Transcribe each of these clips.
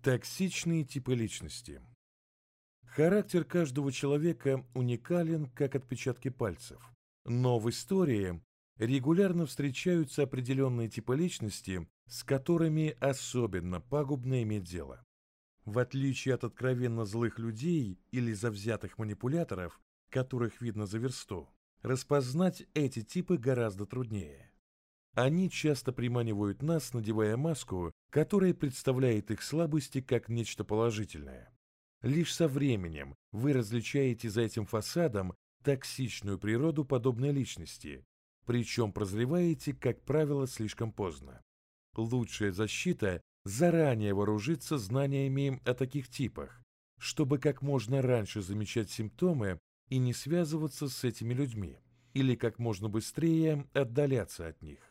Токсичные типы личности. Характер каждого человека уникален, как отпечатки пальцев. Но в истории регулярно встречаются определенные типы личности, с которыми особенно пагубно иметь дело. В отличие от откровенно злых людей или завзятых манипуляторов, которых видно за версту, распознать эти типы гораздо труднее. Они часто приманивают нас, надевая маску, которая представляет их слабости как нечто положительное. Лишь со временем вы различаете за этим фасадом токсичную природу подобной личности, причем прозреваете, как правило, слишком поздно. Лучшая защита – заранее вооружиться знаниями о таких типах, чтобы как можно раньше замечать симптомы и не связываться с этими людьми, или как можно быстрее отдаляться от них.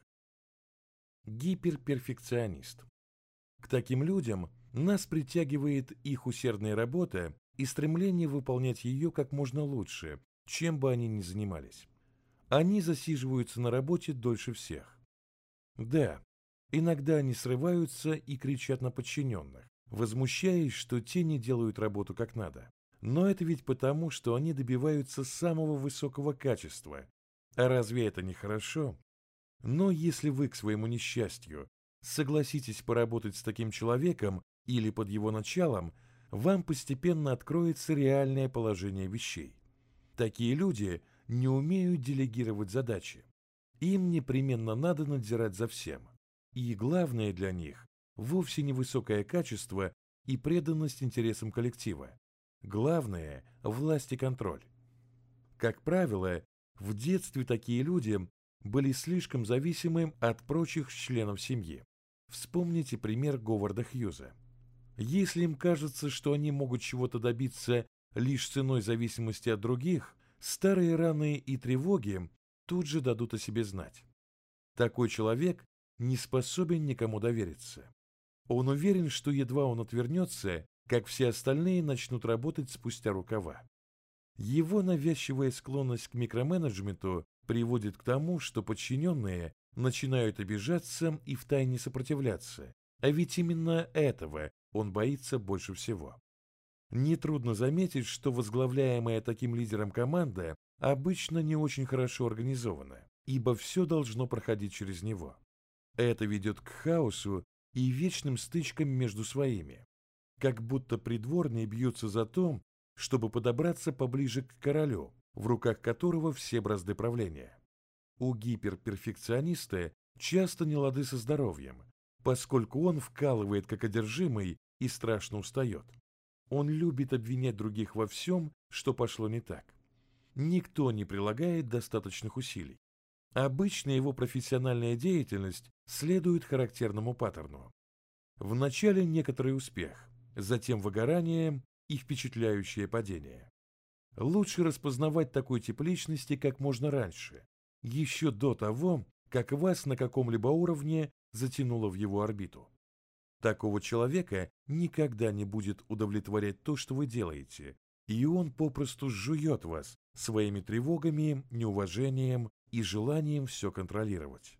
Гиперперфекционист. К таким людям нас притягивает их усердная работа и стремление выполнять ее как можно лучше, чем бы они ни занимались. Они засиживаются на работе дольше всех. Да, иногда они срываются и кричат на подчиненных, возмущаясь, что те не делают работу как надо. Но это ведь потому, что они добиваются самого высокого качества. А разве это не хорошо? Но если вы к своему несчастью согласитесь поработать с таким человеком или под его началом, вам постепенно откроется реальное положение вещей. Такие люди не умеют делегировать задачи. Им непременно надо надзирать за всем. И главное для них вовсе не высокое качество и преданность интересам коллектива. Главное – власть и контроль. Как правило, в детстве такие люди были слишком зависимы от прочих членов семьи. Вспомните пример Говарда Хьюза. Если им кажется, что они могут чего-то добиться лишь ценой зависимости от других, старые раны и тревоги тут же дадут о себе знать. Такой человек не способен никому довериться. Он уверен, что едва он отвернется, как все остальные начнут работать спустя рукава. Его навязчивая склонность к микроменеджменту приводит к тому, что подчиненные начинают обижаться и втайне сопротивляться, а ведь именно этого он боится больше всего. Нетрудно заметить, что возглавляемая таким лидером команда обычно не очень хорошо организована, ибо все должно проходить через него. Это ведет к хаосу и вечным стычкам между своими, как будто придворные бьются за то, чтобы подобраться поближе к королю, в руках которого все бразды правления. У гиперперфекциониста часто нелады со здоровьем, поскольку он вкалывает как одержимый и страшно устает. Он любит обвинять других во всем, что пошло не так. Никто не прилагает достаточных усилий. Обычно его профессиональная деятельность следует характерному паттерну. Вначале некоторый успех, затем выгорание и впечатляющее падение. Лучше распознавать такой тип личности как можно раньше, еще до того, как вас на каком-либо уровне затянуло в его орбиту. Такого человека никогда не будет удовлетворять то, что вы делаете, и он попросту жует вас своими тревогами, неуважением и желанием все контролировать.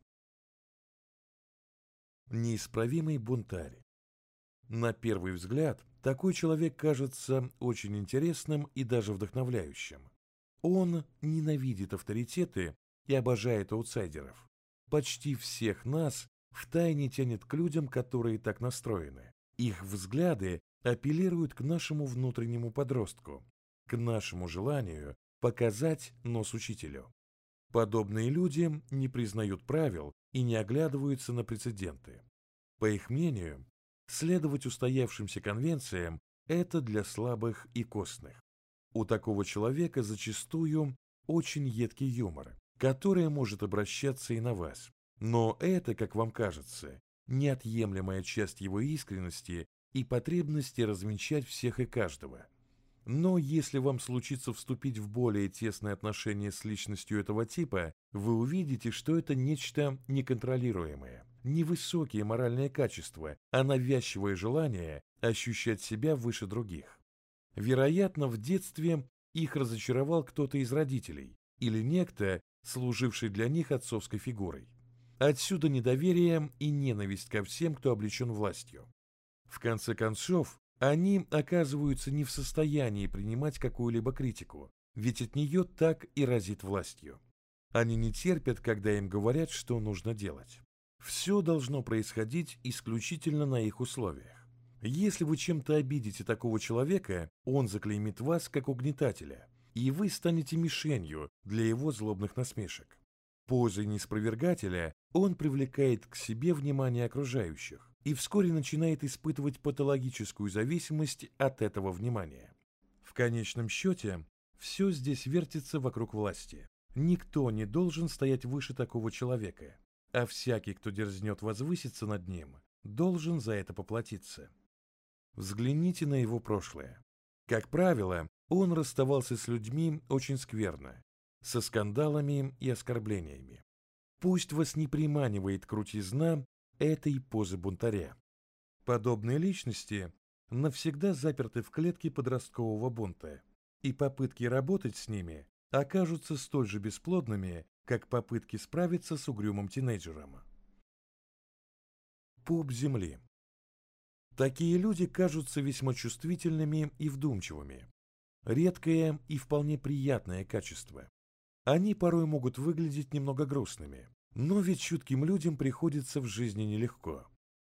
Неисправимый бунтарь. На первый взгляд, такой человек кажется очень интересным и даже вдохновляющим. Он ненавидит авторитеты и обожает аутсайдеров. Почти всех нас втайне тянет к людям, которые так настроены. Их взгляды апеллируют к нашему внутреннему подростку, к нашему желанию показать нос учителю. Подобные люди не признают правил и не оглядываются на прецеденты. По их мнению, следовать устоявшимся конвенциям – это для слабых и костных. У такого человека зачастую очень едкий юмор, который может обращаться и на вас. Но это, как вам кажется, неотъемлемая часть его искренности и потребности развенчать всех и каждого. Но если вам случится вступить в более тесные отношения с личностью этого типа, вы увидите, что это нечто неконтролируемое, невысокие моральные качества, а навязчивое желание ощущать себя выше других. Вероятно, в детстве их разочаровал кто-то из родителей или некто, служивший для них отцовской фигурой. Отсюда недоверие и ненависть ко всем, кто облечен властью. В конце концов, они оказываются не в состоянии принимать какую-либо критику, ведь от нее так и разит властью. Они не терпят, когда им говорят, что нужно делать. Все должно происходить исключительно на их условиях. Если вы чем-то обидите такого человека, он заклеймит вас как угнетателя, и вы станете мишенью для его злобных насмешек. Позой неспровергателя он привлекает к себе внимание окружающих и вскоре начинает испытывать патологическую зависимость от этого внимания. В конечном счете, все здесь вертится вокруг власти. Никто не должен стоять выше такого человека, а всякий, кто дерзнет возвыситься над ним, должен за это поплатиться. Взгляните на его прошлое. Как правило, он расставался с людьми очень скверно, со скандалами и оскорблениями. Пусть вас не приманивает крутизна этой позы бунтаря. Подобные личности навсегда заперты в клетке подросткового бунта, и попытки работать с ними окажутся столь же бесплодными, как попытки справиться с угрюмым тинейджером. Пуп земли. Такие люди кажутся весьма чувствительными и вдумчивыми. Редкое и вполне приятное качество. Они порой могут выглядеть немного грустными, но ведь чутким людям приходится в жизни нелегко.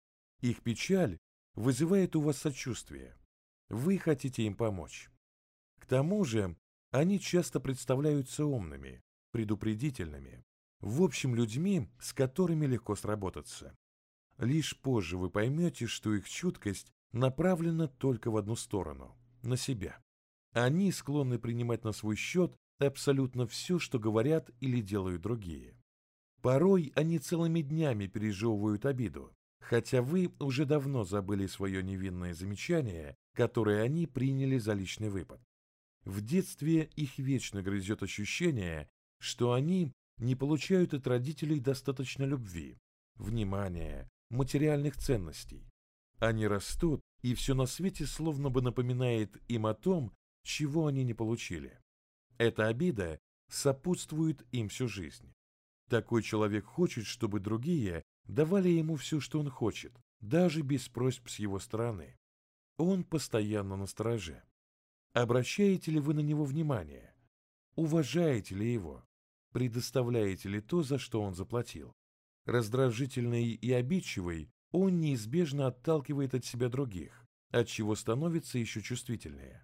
Их печаль вызывает у вас сочувствие. Вы хотите им помочь. К тому же, они часто представляются умными, предупредительными, в общем, людьми, с которыми легко сработаться. Лишь позже вы поймете, что их чуткость направлена только в одну сторону – на себя. Они склонны принимать на свой счет абсолютно все, что говорят или делают другие. Порой они целыми днями пережевывают обиду, хотя вы уже давно забыли свое невинное замечание, которое они приняли за личный выпад. В детстве их вечно грызет ощущение, что они не получают от родителей достаточно любви, внимания, материальных ценностей. Они растут, и все на свете словно бы напоминает им о том, чего они не получили. Эта обида сопутствует им всю жизнь. Такой человек хочет, чтобы другие давали ему все, что он хочет, даже без просьб с его стороны. Он постоянно настороже. Обращаете ли вы на него внимание? Уважаете ли его? Предоставляете ли то, за что он заплатил? Раздражительный и обидчивый, он неизбежно отталкивает от себя других, отчего становится еще чувствительнее.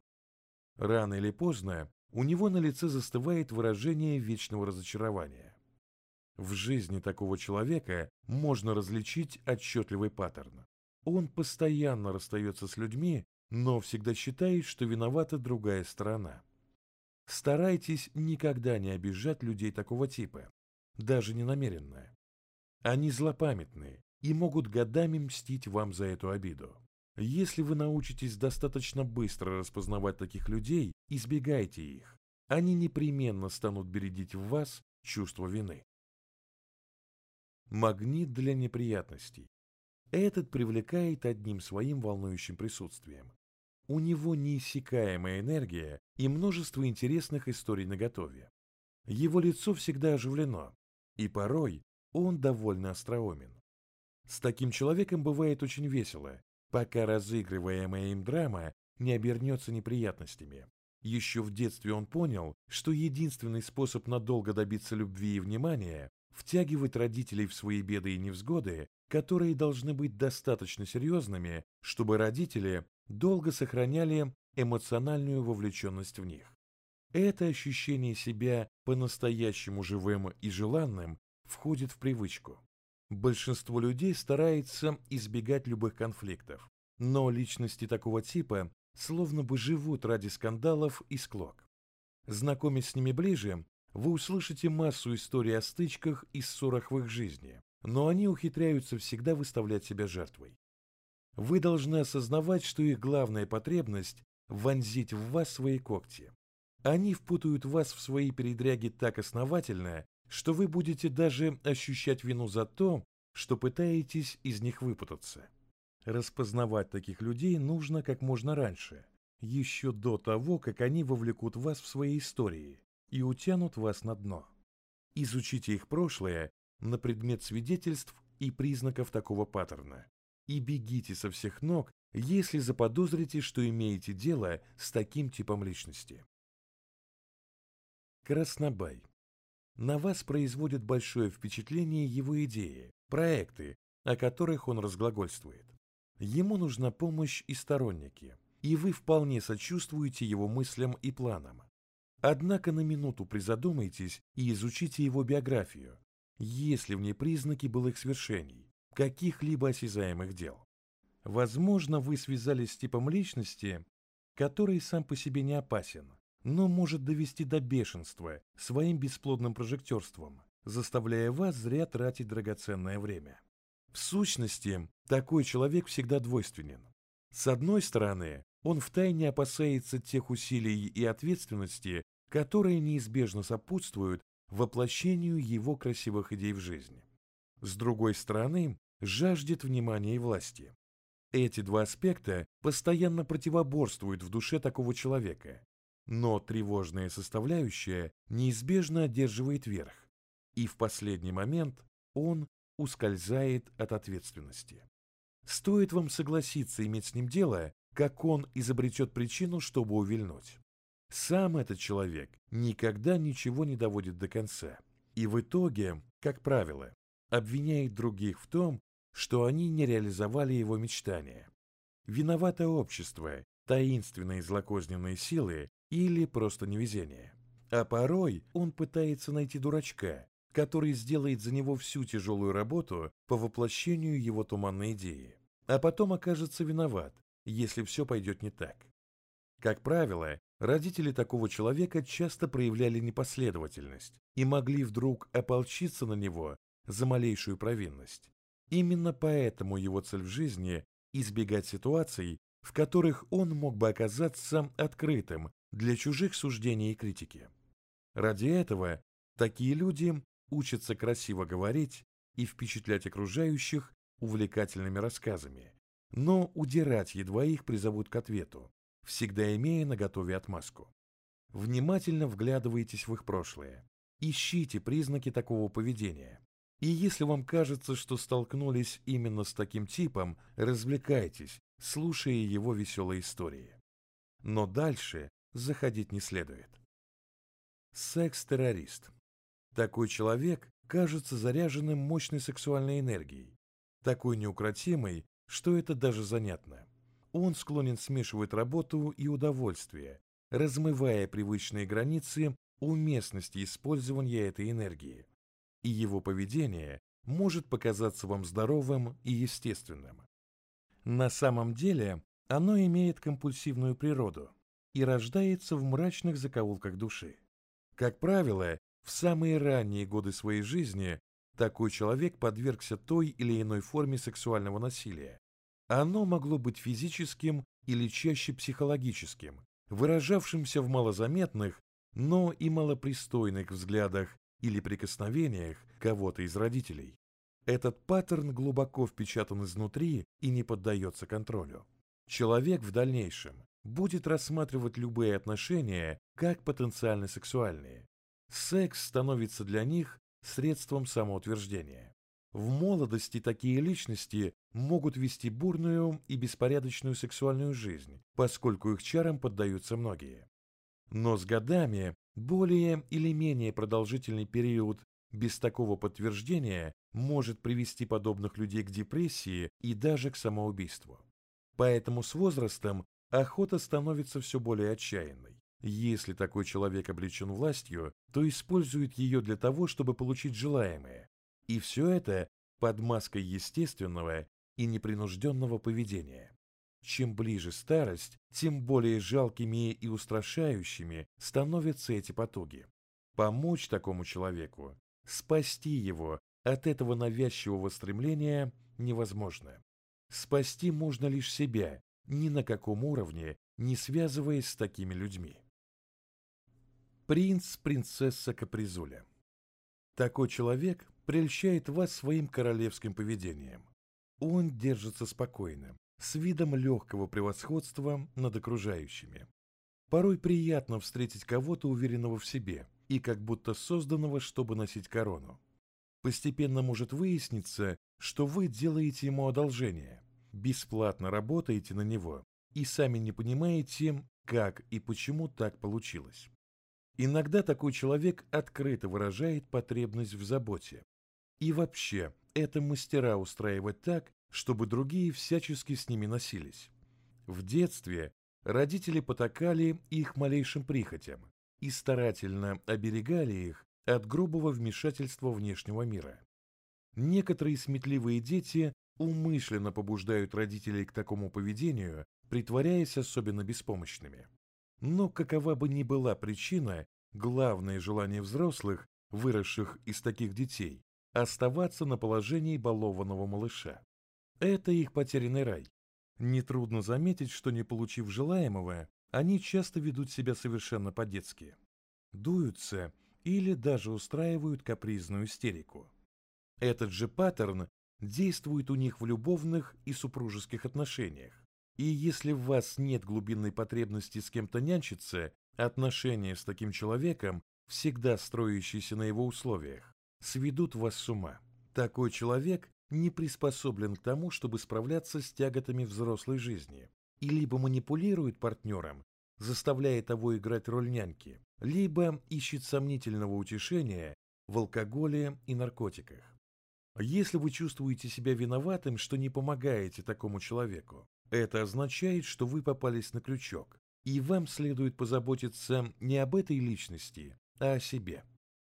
Рано или поздно у него на лице застывает выражение вечного разочарования. В жизни такого человека можно различить отчетливый паттерн. Он постоянно расстается с людьми, но всегда считает, что виновата другая сторона. Старайтесь никогда не обижать людей такого типа, даже не намеренно. Они злопамятны и могут годами мстить вам за эту обиду. Если вы научитесь достаточно быстро распознавать таких людей, избегайте их. Они непременно станут бередить в вас чувство вины. Магнит для неприятностей. Этот привлекает одним своим волнующим присутствием. У него неиссякаемая энергия и множество интересных историй наготове. Его лицо всегда оживлено, и порой он довольно остроумен. С таким человеком бывает очень весело, пока разыгрываемая им драма не обернется неприятностями. Еще в детстве он понял, что единственный способ надолго добиться любви и внимания – втягивать родителей в свои беды и невзгоды, которые должны быть достаточно серьезными, чтобы родители долго сохраняли эмоциональную вовлеченность в них. Это ощущение себя по-настоящему живым и желанным входит в привычку. Большинство людей старается избегать любых конфликтов, но личности такого типа словно бы живут ради скандалов и склок. Знакомясь с ними ближе, вы услышите массу историй о стычках и ссорах в их жизни, но они ухитряются всегда выставлять себя жертвой. Вы должны осознавать, что их главная потребность – вонзить в вас свои когти. Они впутают вас в свои передряги так основательно, что вы будете даже ощущать вину за то, что пытаетесь из них выпутаться. Распознавать таких людей нужно как можно раньше, еще до того, как они вовлекут вас в свои истории и утянут вас на дно. Изучите их прошлое на предмет свидетельств и признаков такого паттерна и бегите со всех ног, если заподозрите, что имеете дело с таким типом личности. Краснобай. На вас производят большое впечатление его идеи, проекты, о которых он разглагольствует. Ему нужна помощь и сторонники, и вы вполне сочувствуете его мыслям и планам. Однако на минуту призадумайтесь и изучите его биографию, есть ли в ней признаки былых свершений, каких-либо осязаемых дел. Возможно, вы связались с типом личности, который сам по себе не опасен, но может довести до бешенства своим бесплодным прожектерством, заставляя вас зря тратить драгоценное время. В сущности, такой человек всегда двойственен. С одной стороны, он втайне опасается тех усилий и ответственности, которые неизбежно сопутствуют воплощению его красивых идей в жизнь. С другой стороны, жаждет внимания и власти. Эти два аспекта постоянно противоборствуют в душе такого человека, но тревожная составляющая неизбежно одерживает верх, и в последний момент он ускользает от ответственности. Стоит вам согласиться иметь с ним дело, как он изобретет причину, чтобы увильнуть. Сам этот человек никогда ничего не доводит до конца, и в итоге, как правило, обвиняет других в том, что они не реализовали его мечтания. Виновато общество, таинственные злокозненные силы или просто невезение. А порой он пытается найти дурачка, который сделает за него всю тяжелую работу по воплощению его туманной идеи, а потом окажется виноват, если все пойдет не так. Как правило, родители такого человека часто проявляли непоследовательность и могли вдруг ополчиться на него за малейшую провинность. Именно поэтому его цель в жизни – избегать ситуаций, в которых он мог бы оказаться открытым для чужих суждений и критики. Ради этого такие люди учатся красиво говорить и впечатлять окружающих увлекательными рассказами, но удирать едва их призовут к ответу, всегда имея наготове отмазку. Внимательно вглядывайтесь в их прошлое, ищите признаки такого поведения. И если вам кажется, что столкнулись именно с таким типом, развлекайтесь, слушая его веселые истории. Но дальше заходить не следует. Секс-террорист. Такой человек кажется заряженным мощной сексуальной энергией, такой неукротимой, что это даже занятно. Он склонен смешивать работу и удовольствие, размывая привычные границы уместности использования этой энергии. И его поведение может показаться вам здоровым и естественным. На самом деле оно имеет компульсивную природу и рождается в мрачных закоулках души. Как правило, в самые ранние годы своей жизни такой человек подвергся той или иной форме сексуального насилия. Оно могло быть физическим или чаще психологическим, выражавшимся в малозаметных, но и малопристойных взглядах или прикосновениях кого-то из родителей. Этот паттерн глубоко впечатан изнутри и не поддается контролю. Человек в дальнейшем будет рассматривать любые отношения как потенциально сексуальные. Секс становится для них средством самоутверждения. В молодости такие личности могут вести бурную и беспорядочную сексуальную жизнь, поскольку их чарам поддаются многие. Но с годами более или менее продолжительный период без такого подтверждения может привести подобных людей к депрессии и даже к самоубийству. Поэтому с возрастом охота становится все более отчаянной. Если такой человек облечен властью, то использует ее для того, чтобы получить желаемое. И все это под маской естественного и непринужденного поведения. Чем ближе старость, тем более жалкими и устрашающими становятся эти потуги. Помочь такому человеку, спасти его от этого навязчивого стремления невозможно. Спасти можно лишь себя, ни на каком уровне не связываясь с такими людьми. Принц-принцесса Капризуля. Такой человек прельщает вас своим королевским поведением. Он держится спокойно, с видом легкого превосходства над окружающими. Порой приятно встретить кого-то уверенного в себе и как будто созданного, чтобы носить корону. Постепенно может выясниться, что вы делаете ему одолжение, бесплатно работаете на него и сами не понимаете, как и почему так получилось. Иногда такой человек открыто выражает потребность в заботе. И вообще, это мастера устраивать так, чтобы другие всячески с ними носились. В детстве родители потакали их малейшим прихотям и старательно оберегали их от грубого вмешательства внешнего мира. Некоторые сметливые дети умышленно побуждают родителей к такому поведению, притворяясь особенно беспомощными. Но какова бы ни была причина, главное желание взрослых, выросших из таких детей, оставаться на положении балованного малыша. Это их потерянный рай. Нетрудно заметить, что не получив желаемого, они часто ведут себя совершенно по-детски. Дуются или даже устраивают капризную истерику. Этот же паттерн действует у них в любовных и супружеских отношениях. И если в вас нет глубинной потребности с кем-то нянчиться, отношения с таким человеком, всегда строящиеся на его условиях, сведут вас с ума. Такой человек не приспособлен к тому, чтобы справляться с тяготами взрослой жизни, и либо манипулирует партнером, заставляя того играть роль няньки, либо ищет сомнительного утешения в алкоголе и наркотиках. Если вы чувствуете себя виноватым, что не помогаете такому человеку, это означает, что вы попались на крючок, и вам следует позаботиться не об этой личности, а о себе.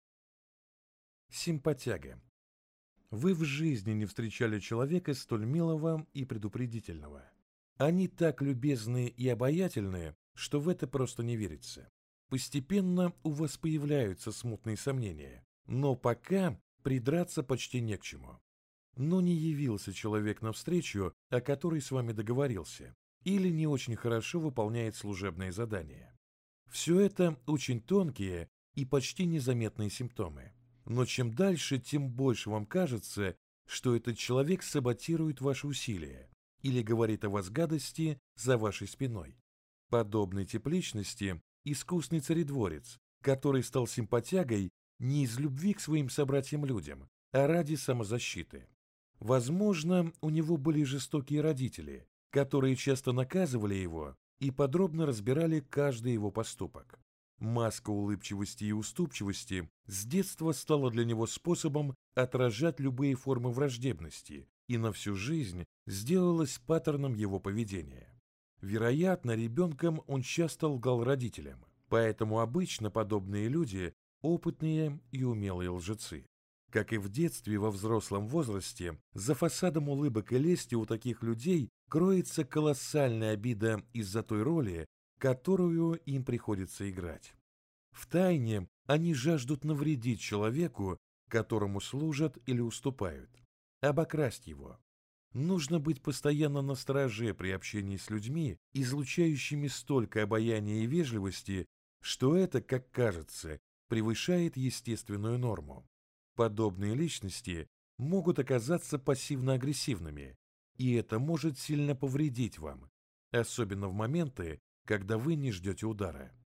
Симпатяга. Вы в жизни не встречали человека столь милого и предупредительного. Они так любезны и обаятельны, что в это просто не верится. Постепенно у вас появляются смутные сомнения, но пока придраться почти не к чему. Но не явился человек навстречу, о которой с вами договорился, или не очень хорошо выполняет служебные задания. Все это очень тонкие и почти незаметные симптомы. Но чем дальше, тем больше вам кажется, что этот человек саботирует ваши усилия или говорит о вас гадости за вашей спиной. Подобный тип личности – искусный царедворец, который стал симпатягой не из любви к своим собратьям-людям, а ради самозащиты. Возможно, у него были жестокие родители, которые часто наказывали его и подробно разбирали каждый его поступок. Маска улыбчивости и уступчивости с детства стала для него способом отражать любые формы враждебности и на всю жизнь сделалась паттерном его поведения. Вероятно, ребенком он часто лгал родителям, поэтому обычно подобные люди – опытные и умелые лжецы. Как и в детстве, во взрослом возрасте, за фасадом улыбок и лести у таких людей кроется колоссальная обида из-за той роли, которую им приходится играть. Втайне они жаждут навредить человеку, которому служат или уступают, обокрасть его. Нужно быть постоянно настороже при общении с людьми, излучающими столько обаяния и вежливости, что это, как кажется, превышает естественную норму. Подобные личности могут оказаться пассивно-агрессивными, и это может сильно повредить вам, особенно в моменты, когда вы не ждете удара.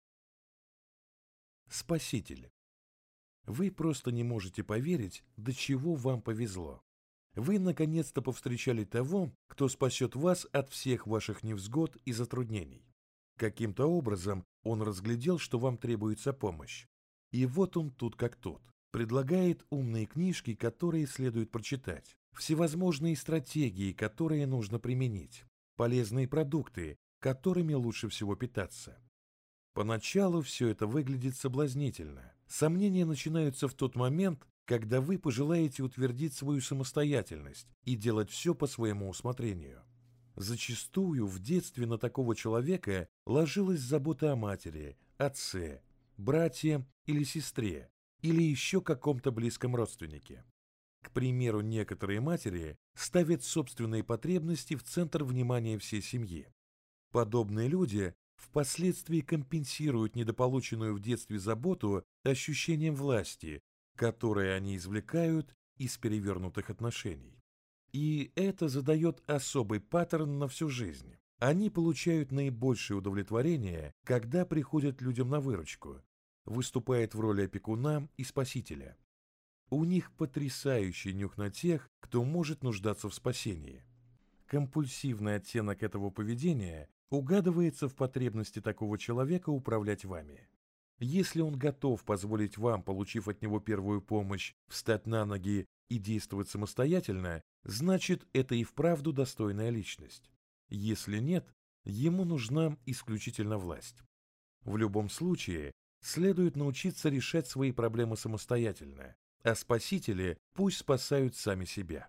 Спаситель. Вы просто не можете поверить, до чего вам повезло. Вы наконец-то повстречали того, кто спасет вас от всех ваших невзгод и затруднений. Каким-то образом он разглядел, что вам требуется помощь. И вот он тут как тут. Предлагает умные книжки, которые следует прочитать, всевозможные стратегии, которые нужно применить, полезные продукты, которыми лучше всего питаться. Поначалу все это выглядит соблазнительно. Сомнения начинаются в тот момент, когда вы пожелаете утвердить свою самостоятельность и делать все по своему усмотрению. Зачастую в детстве на такого человека ложилась забота о матери, отце, братье или сестре, или еще каком-то близком родственнике. К примеру, некоторые матери ставят собственные потребности в центр внимания всей семьи. Подобные люди впоследствии компенсируют недополученную в детстве заботу ощущением власти, которое они извлекают из перевернутых отношений. И это задает особый паттерн на всю жизнь. Они получают наибольшее удовлетворение, когда приходят людям на выручку, выступает в роли опекуна и спасителя. У них потрясающий нюх на тех, кто может нуждаться в спасении. Компульсивный оттенок этого поведения угадывается в потребности такого человека управлять вами. Если он готов позволить вам, получив от него первую помощь, встать на ноги и действовать самостоятельно, значит, это и вправду достойная личность. Если нет, ему нужна исключительно власть. В любом случае, следует научиться решать свои проблемы самостоятельно, а спасители пусть спасают сами себя.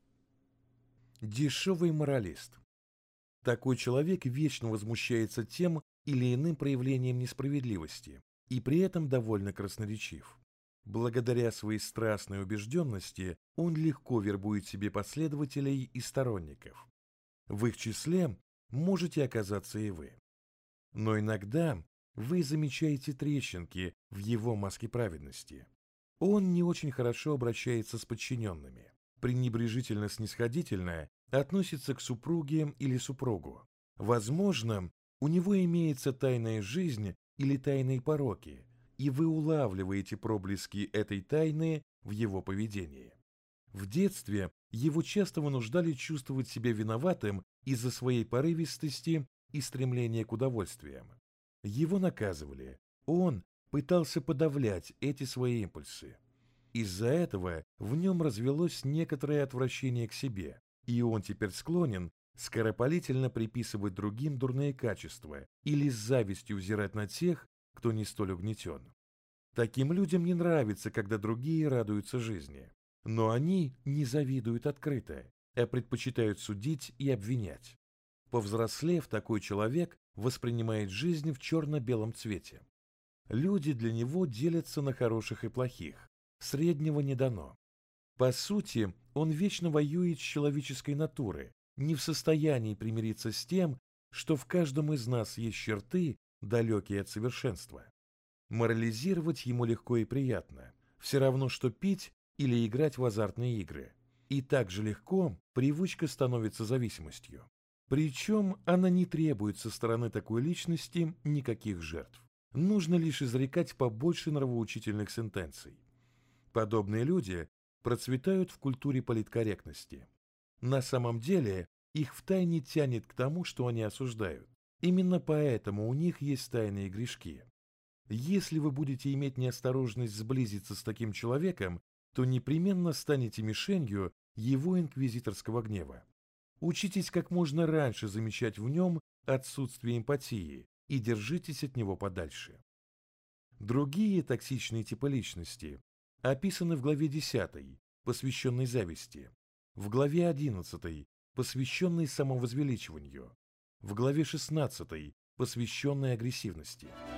Дешевый моралист. Такой человек вечно возмущается тем или иным проявлением несправедливости и при этом довольно красноречив. Благодаря своей страстной убежденности он легко вербует себе последователей и сторонников. В их числе можете оказаться и вы. Но иногда вы замечаете трещинки в его маске праведности. Он не очень хорошо обращается с подчиненными, пренебрежительно-снисходительно относится к супруге или супругу. Возможно, у него имеется тайная жизнь или тайные пороки, и вы улавливаете проблески этой тайны в его поведении. В детстве его часто вынуждали чувствовать себя виноватым из-за своей порывистости и стремления к удовольствиям. Его наказывали, он пытался подавлять эти свои импульсы. Из-за этого в нем развелось некоторое отвращение к себе, и он теперь склонен скоропалительно приписывать другим дурные качества или с завистью взирать на тех, кто не столь угнетен. Таким людям не нравится, когда другие радуются жизни, но они не завидуют открыто, а предпочитают судить и обвинять. Повзрослев, такой человек воспринимает жизнь в черно-белом цвете. Люди для него делятся на хороших и плохих, среднего не дано. По сути, он вечно воюет с человеческой натурой, не в состоянии примириться с тем, что в каждом из нас есть черты, далекие от совершенства. Морализировать ему легко и приятно, все равно, что пить или играть в азартные игры. И так же легко привычка становится зависимостью. Причем она не требует со стороны такой личности никаких жертв. Нужно лишь изрекать побольше нравоучительных сентенций. Подобные люди процветают в культуре политкорректности. На самом деле их втайне тянет к тому, что они осуждают. Именно поэтому у них есть тайные грешки. Если вы будете иметь неосторожность сблизиться с таким человеком, то непременно станете мишенью его инквизиторского гнева. Учитесь как можно раньше замечать в нем отсутствие эмпатии и держитесь от него подальше. Другие токсичные типы личности описаны в главе 10, посвященной зависти, в главе 11, посвященной самовозвеличиванию, в главе 16, посвященной агрессивности.